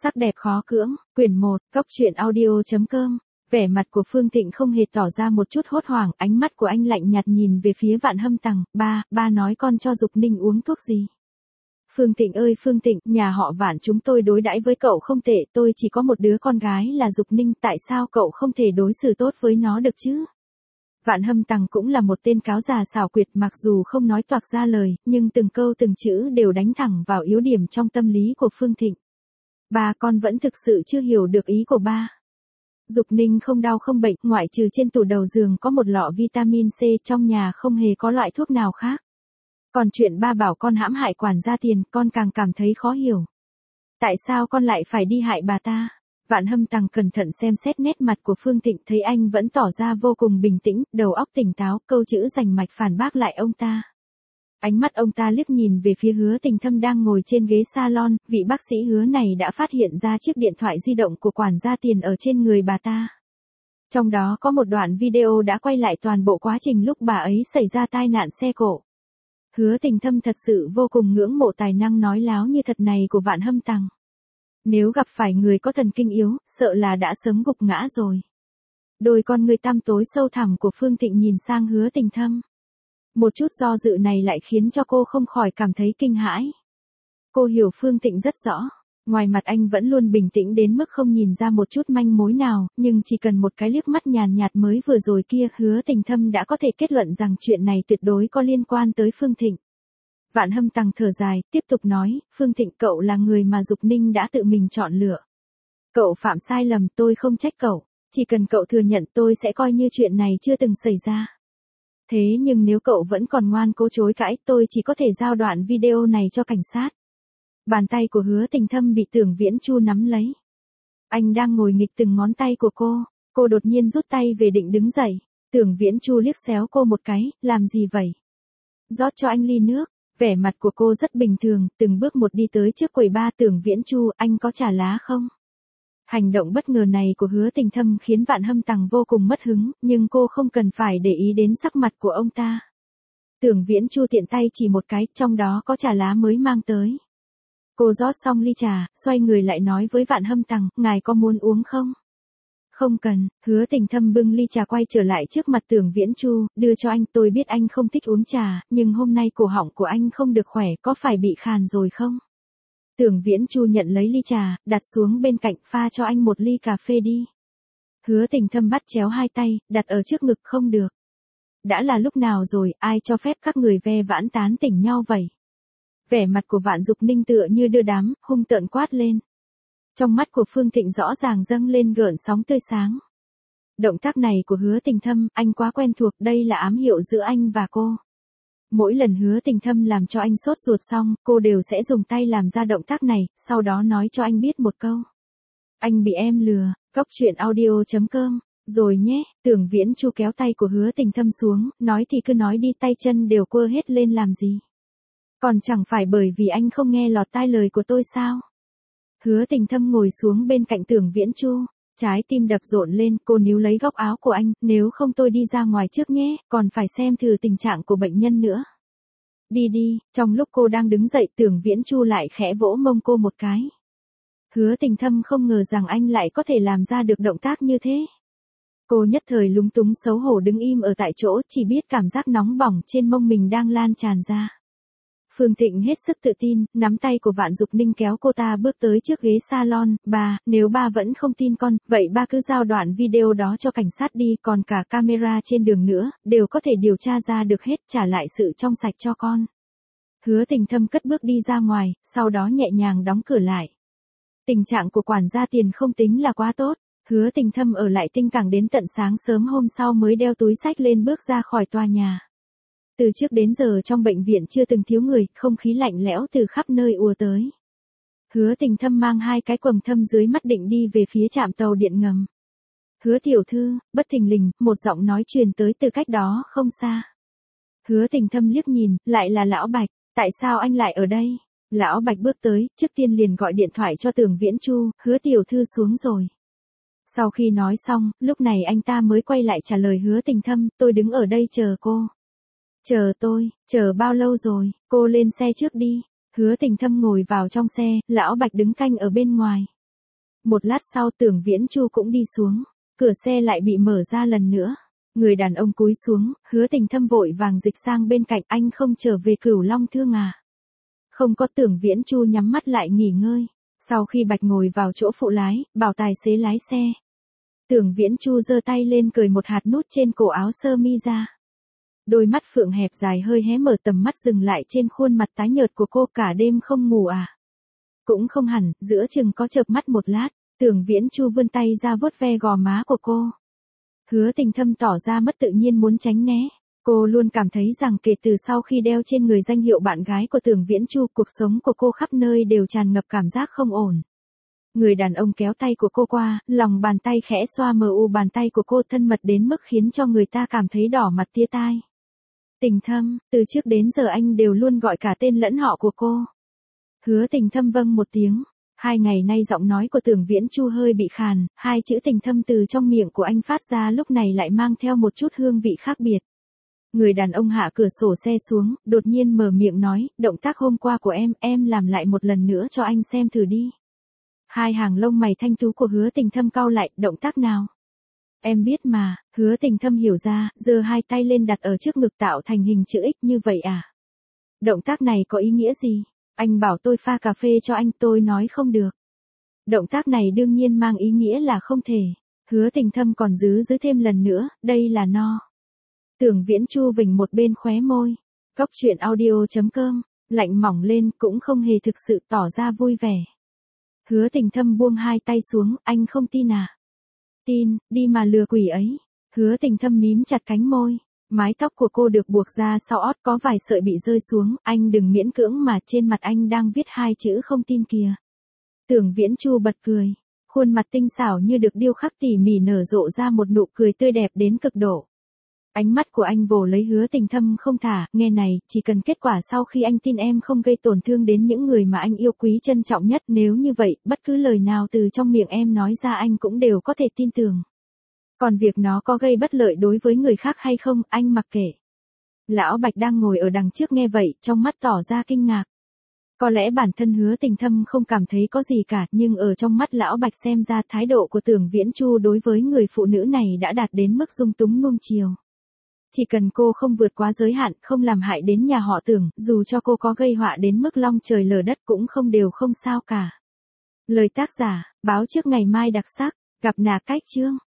Sắc đẹp khó cưỡng, quyển 1, cốc truyện audio.com. Vẻ mặt của Phương Thịnh không hề tỏ ra một chút hốt hoảng, ánh mắt của anh lạnh nhạt nhìn về phía Vạn Hâm Tằng. Ba nói con cho Dục Ninh uống thuốc gì? Phương Thịnh ơi Phương Thịnh, nhà họ Vạn chúng tôi đối đãi với cậu không tệ, tôi chỉ có một đứa con gái là Dục Ninh, tại sao cậu không thể đối xử tốt với nó được chứ? Vạn Hâm Tằng cũng là một tên cáo già xảo quyệt, mặc dù không nói toạc ra lời, nhưng từng câu từng chữ đều đánh thẳng vào yếu điểm trong tâm lý của Phương Thịnh. Ba, con vẫn thực sự chưa hiểu được ý của ba. Dục Ninh không đau không bệnh, ngoại trừ trên tủ đầu giường có một lọ vitamin C, trong nhà không hề có loại thuốc nào khác. Còn chuyện ba bảo con hãm hại quản gia Tiền, con càng cảm thấy khó hiểu. Tại sao con lại phải đi hại bà ta? Vạn Hâm Tằng cẩn thận xem xét nét mặt của Phương Thịnh, thấy anh vẫn tỏ ra vô cùng bình tĩnh, đầu óc tỉnh táo, câu chữ rành mạch phản bác lại ông ta. Ánh mắt ông ta liếc nhìn về phía Hứa Tình Thâm đang ngồi trên ghế salon, vị bác sĩ Hứa này đã phát hiện ra chiếc điện thoại di động của quản gia Tiền ở trên người bà ta. Trong đó có một đoạn video đã quay lại toàn bộ quá trình lúc bà ấy xảy ra tai nạn xe cộ. Hứa Tình Thâm thật sự vô cùng ngưỡng mộ tài năng nói láo như thật này của Vạn Hâm Tằng. Nếu gặp phải người có thần kinh yếu, sợ là đã sớm gục ngã rồi. Đôi con người tăm tối sâu thẳm của Phương Thịnh nhìn sang Hứa Tình Thâm. Một chút do dự này lại khiến cho cô không khỏi cảm thấy kinh hãi. Cô hiểu Phương Thịnh rất rõ. Ngoài mặt anh vẫn luôn bình tĩnh đến mức không nhìn ra một chút manh mối nào, nhưng chỉ cần một cái liếc mắt nhàn nhạt mới vừa rồi kia, Hứa Tình Thâm đã có thể kết luận rằng chuyện này tuyệt đối có liên quan tới Phương Thịnh. Vạn Hâm Tằng thở dài, tiếp tục nói, Phương Thịnh, cậu là người mà Dục Ninh đã tự mình chọn lựa. Cậu phạm sai lầm, tôi không trách cậu, chỉ cần cậu thừa nhận tôi sẽ coi như chuyện này chưa từng xảy ra. Thế nhưng nếu cậu vẫn còn ngoan cố chối cãi, tôi chỉ có thể giao đoạn video này cho cảnh sát. Bàn tay của Hứa Tình Thâm bị Tưởng Viễn Chu nắm lấy. Anh đang ngồi nghịch từng ngón tay của cô đột nhiên rút tay về định đứng dậy. Tưởng Viễn Chu liếc xéo cô một cái, làm gì vậy? Rót cho anh ly nước. Vẻ mặt của cô rất bình thường, từng bước một đi tới trước quầy bar. Tưởng Viễn Chu, anh có trà lá không? Hành động bất ngờ này của Hứa Tình Thâm khiến Vạn Hâm Tằng vô cùng mất hứng, nhưng cô không cần phải để ý đến sắc mặt của ông ta. Tưởng Viễn Chu tiện tay chỉ một cái, trong đó có trà lá mới mang tới. Cô rót xong ly trà, xoay người lại nói với Vạn Hâm Tằng, ngài có muốn uống không? Không cần. Hứa Tình Thâm bưng ly trà quay trở lại trước mặt Tưởng Viễn Chu, đưa cho anh, tôi biết anh không thích uống trà, nhưng hôm nay cổ họng của anh không được khỏe, có phải bị khàn rồi không? Tưởng Viễn Chu nhận lấy ly trà, đặt xuống bên cạnh, pha cho anh một ly cà phê đi. Hứa Tình Thâm bắt chéo hai tay, đặt ở trước ngực, không được. Đã là lúc nào rồi, ai cho phép các người ve vãn tán tỉnh nhau vậy? Vẻ mặt của Vạn Dục Ninh tựa như đưa đám, hung tợn quát lên. Trong mắt của Phương Thịnh rõ ràng dâng lên gợn sóng tươi sáng. Động tác này của Hứa Tình Thâm, anh quá quen thuộc, đây là ám hiệu giữa anh và cô. Mỗi lần Hứa Tình Thâm làm cho anh sốt ruột xong, cô đều sẽ dùng tay làm ra động tác này, sau đó nói cho anh biết một câu. Anh bị em lừa, cốc truyện audio.com, rồi nhé. Tưởng Viễn Chu kéo tay của Hứa Tình Thâm xuống, nói thì cứ nói đi, tay chân đều quơ hết lên làm gì. Còn chẳng phải bởi vì anh không nghe lọt tai lời của tôi sao? Hứa Tình Thâm ngồi xuống bên cạnh Tưởng Viễn Chu, trái tim đập rộn lên, cô níu lấy góc áo của anh, nếu không tôi đi ra ngoài trước nhé, còn phải xem thử tình trạng của bệnh nhân nữa. Đi đi. Trong lúc cô đang đứng dậy, Tưởng Viễn Chu lại khẽ vỗ mông cô một cái. Hứa Tình Thâm không ngờ rằng anh lại có thể làm ra được động tác như thế. Cô nhất thời lúng túng xấu hổ đứng im ở tại chỗ, chỉ biết cảm giác nóng bỏng trên mông mình đang lan tràn ra. Phương Thịnh hết sức tự tin, nắm tay của Vạn Dục Ninh kéo cô ta bước tới trước ghế salon. Ba, nếu ba vẫn không tin con, vậy ba cứ giao đoạn video đó cho cảnh sát đi, còn cả camera trên đường nữa, đều có thể điều tra ra được hết, trả lại sự trong sạch cho con. Hứa Tình Thâm cất bước đi ra ngoài, sau đó nhẹ nhàng đóng cửa lại. Tình trạng của quản gia Tiền không tính là quá tốt. Hứa Tình Thâm ở lại Tinh Cảng đến tận sáng sớm hôm sau mới đeo túi xách lên bước ra khỏi tòa nhà. Từ trước đến giờ trong bệnh viện chưa từng thiếu người, không khí lạnh lẽo từ khắp nơi ùa tới. Hứa Tình Thâm mang hai cái quầng thâm dưới mắt định đi về phía trạm tàu điện ngầm. Hứa tiểu thư, bất thình lình, một giọng nói truyền tới từ cách đó không xa. Hứa Tình Thâm liếc nhìn, lại là Lão Bạch, tại sao anh lại ở đây? Lão Bạch bước tới, trước tiên liền gọi điện thoại cho Tưởng Viễn Chu, Hứa tiểu thư xuống rồi. Sau khi nói xong, lúc này anh ta mới quay lại trả lời Hứa Tình Thâm, tôi đứng ở đây chờ cô. Chờ tôi, chờ bao lâu rồi, cô lên xe trước đi. Hứa Tình Thâm ngồi vào trong xe, Lão Bạch đứng canh ở bên ngoài. Một lát sau Tưởng Viễn Chu cũng đi xuống. Cửa xe lại bị mở ra lần nữa. Người đàn ông cúi xuống, Hứa Tình Thâm vội vàng dịch sang bên cạnh, anh không trở về Cửu Long Thương à? Không có. Tưởng Viễn Chu nhắm mắt lại nghỉ ngơi. Sau khi Bạch ngồi vào chỗ phụ lái, bảo tài xế lái xe. Tưởng Viễn Chu giơ tay lên cởi một hạt nút trên cổ áo sơ mi ra. Đôi mắt phượng hẹp dài hơi hé mở, tầm mắt dừng lại trên khuôn mặt tái nhợt của cô. Cả đêm không ngủ à? Cũng không hẳn, giữa chừng có chợp mắt một lát. Tưởng Viễn Chu vươn tay ra vuốt ve gò má của cô. Hứa Tình Thâm tỏ ra mất tự nhiên muốn tránh né. Cô luôn cảm thấy rằng kể từ sau khi đeo trên người danh hiệu bạn gái của Tưởng Viễn Chu, cuộc sống của cô khắp nơi đều tràn ngập cảm giác không ổn. Người đàn ông kéo tay của cô qua, lòng bàn tay khẽ xoa mờ u bàn tay của cô, thân mật đến mức khiến cho người ta cảm thấy đỏ mặt tia tai. Tình Thâm, từ trước đến giờ anh đều luôn gọi cả tên lẫn họ của cô. Hứa Tình Thâm vâng một tiếng. 2 ngày nay giọng nói của Tưởng Viễn Chu hơi bị khàn, 2 chữ Tình Thâm từ trong miệng của anh phát ra lúc này lại mang theo một chút hương vị khác biệt. Người đàn ông hạ cửa sổ xe xuống, đột nhiên mở miệng nói, động tác hôm qua của em làm lại một lần nữa cho anh xem thử đi. 2 hàng lông mày thanh tú của Hứa Tình Thâm cau lại, động tác nào? Em biết mà. Hứa Tình Thâm hiểu ra, giơ 2 tay lên đặt ở trước ngực tạo thành hình chữ X như vậy à? Động tác này có ý nghĩa gì? Anh bảo tôi pha cà phê cho anh, tôi nói không được. Động tác này đương nhiên mang ý nghĩa là không thể. Hứa Tình Thâm còn giữ thêm lần nữa, đây là no. Tưởng Viễn Chu vểnh một bên khóe môi. Cóc truyện audio.com, lạnh mỏng lên, cũng không hề thực sự tỏ ra vui vẻ. Hứa Tình Thâm buông 2 tay xuống, anh không tin à? Tin, đi mà lừa quỷ ấy. Hứa Tình Thâm mím chặt cánh môi. Mái tóc của cô được buộc ra sau ót, có vài sợi bị rơi xuống, anh đừng miễn cưỡng mà, trên mặt anh đang viết 2 chữ không tin kìa. Tưởng Viễn Chu bật cười. Khuôn mặt tinh xảo như được điêu khắc tỉ mỉ nở rộ ra một nụ cười tươi đẹp đến cực độ. Ánh mắt của anh vồ lấy Hứa Tình Thâm không thả, nghe này, chỉ cần kết quả sau khi anh tin em không gây tổn thương đến những người mà anh yêu quý trân trọng nhất, nếu như vậy, bất cứ lời nào từ trong miệng em nói ra anh cũng đều có thể tin tưởng. Còn việc nó có gây bất lợi đối với người khác hay không, anh mặc kệ. Lão Bạch đang ngồi ở đằng trước nghe vậy, trong mắt tỏ ra kinh ngạc. Có lẽ bản thân Hứa Tình Thâm không cảm thấy có gì cả, nhưng ở trong mắt Lão Bạch xem ra thái độ của Tưởng Viễn Chu đối với người phụ nữ này đã đạt đến mức dung túng nuông chiều. Chỉ cần cô không vượt quá giới hạn, không làm hại đến nhà họ Tưởng, dù cho cô có gây họa đến mức long trời lở đất cũng không sao cả. Lời tác giả, báo trước ngày mai đặc sắc, gặp nà cách chương.